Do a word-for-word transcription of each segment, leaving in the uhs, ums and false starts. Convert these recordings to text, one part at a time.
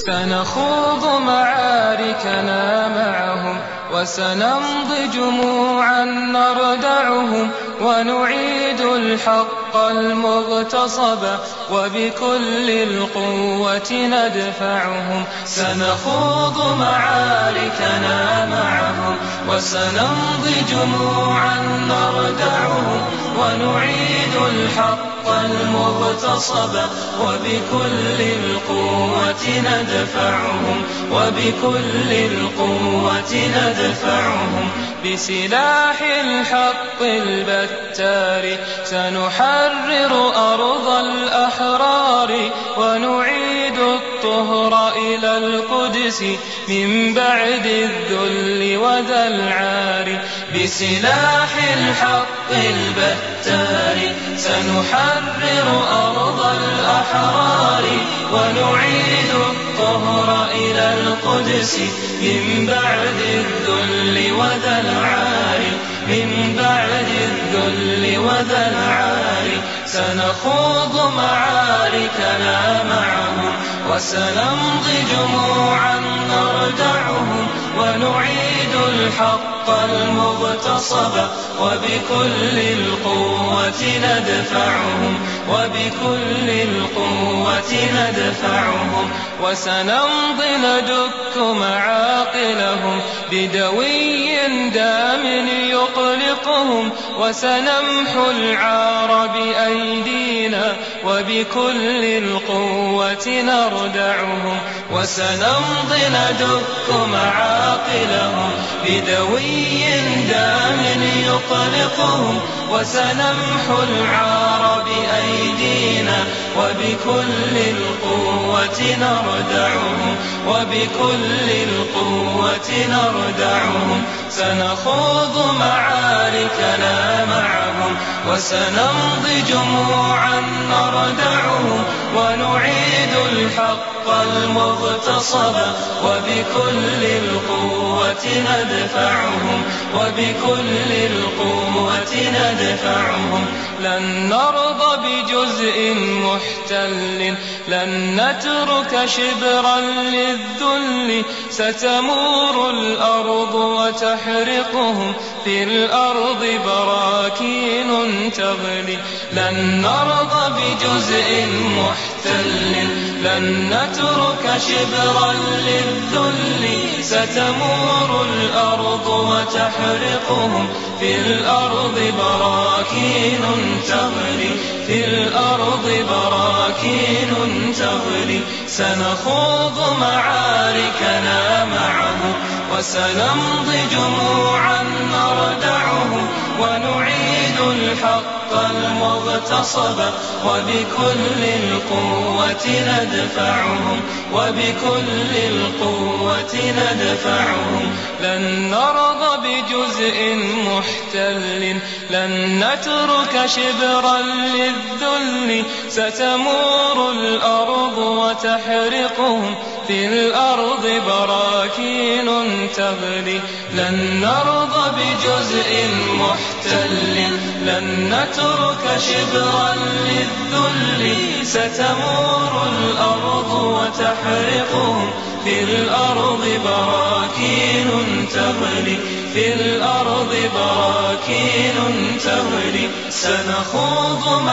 سنخوض معاركنا معهم وسنمضي جموعا نردعهم ونعيد الحق المغتصب وبكل القوة ندفعهم. سنخوض معاركنا معهم وسنمضي جموعا نردعهم ونعيد الحق المغتصب وبكل القوة ندفعهم وبكل القوة ندفعهم. بسلاح الحق البتار سنحرر أرض الأحرار ونعيد الطهر إلى القدس من بعد الذل وذا العار. بسلاح الحق البتار سنحرر أرض الأحرار ونعيد الطهر إلى القدس من بعد الذل وذا العار من بعد الذل وذا العار. سنخوض معاركنا معهم وسنمضي جموعا نردعهم ونعيد الحق المغتصب وبكل القوة ندفعهم وبكل القوة ندفعهم. وسنمضي ندك معاقلهم بدوي دام يقلقهم وسنمحو العار بأيدينا وبكل القوة نردعهم. وسنمضي ندك معاقلهم بدوي دام يقلقهم وسنمحو العار بأيدينا وبكل القوة نردعهم وبكل القوة نردعهم. سنخوض معاركنا معهم وسنمضي جموعا نردعهم ونعيد الحق المغتصب وبكل القوة ندفعهم وبكل القوة ندفعهم. لن نرضى بجزء محتل لن نترك شبرا للذل ستمور الأرض وتحرقهم في الأرض براكين تغلي. لن نرضى بجزء محتل لن نترك شبرا للذل ستمور الأرض وتحرقهم في الأرض براكين تغلي في الأرض براكين تغلي. سنخوض معاركنا معهم وسنمضي جموعا نردعهم ونعيد الحق المغتصب وبكل القوة ندفعهم وبكل القوة ندفعهم. لن نرضى بجزء محتل لن نترك شبرا للذل ستمور الأرض وتحرقهم في الأرض براكين تغلي. لن نرضى بجزء محتل لن نترك شبرا للذل ستمور الأرض وتحرقهم في الأرض براكين تغلي في الأرض براكين تغلي. سنخوض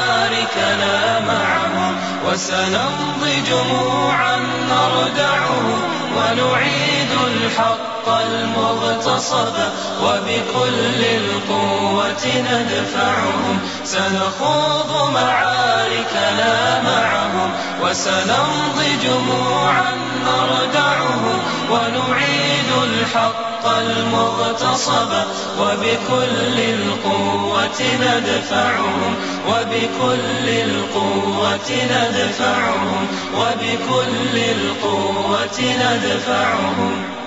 معاركنا معهم وسنمضي جموعا نردعهم ونعيد الحق المغتصب وبكل القوة ندفعهم. سنخوض معاركنا معهم وسنمضي جموعا نردعهم ونعيد الحق المغتصب وبكل القوة ندفعهم وبكل القوة ندفعهم وبكل القوة ندفعهم.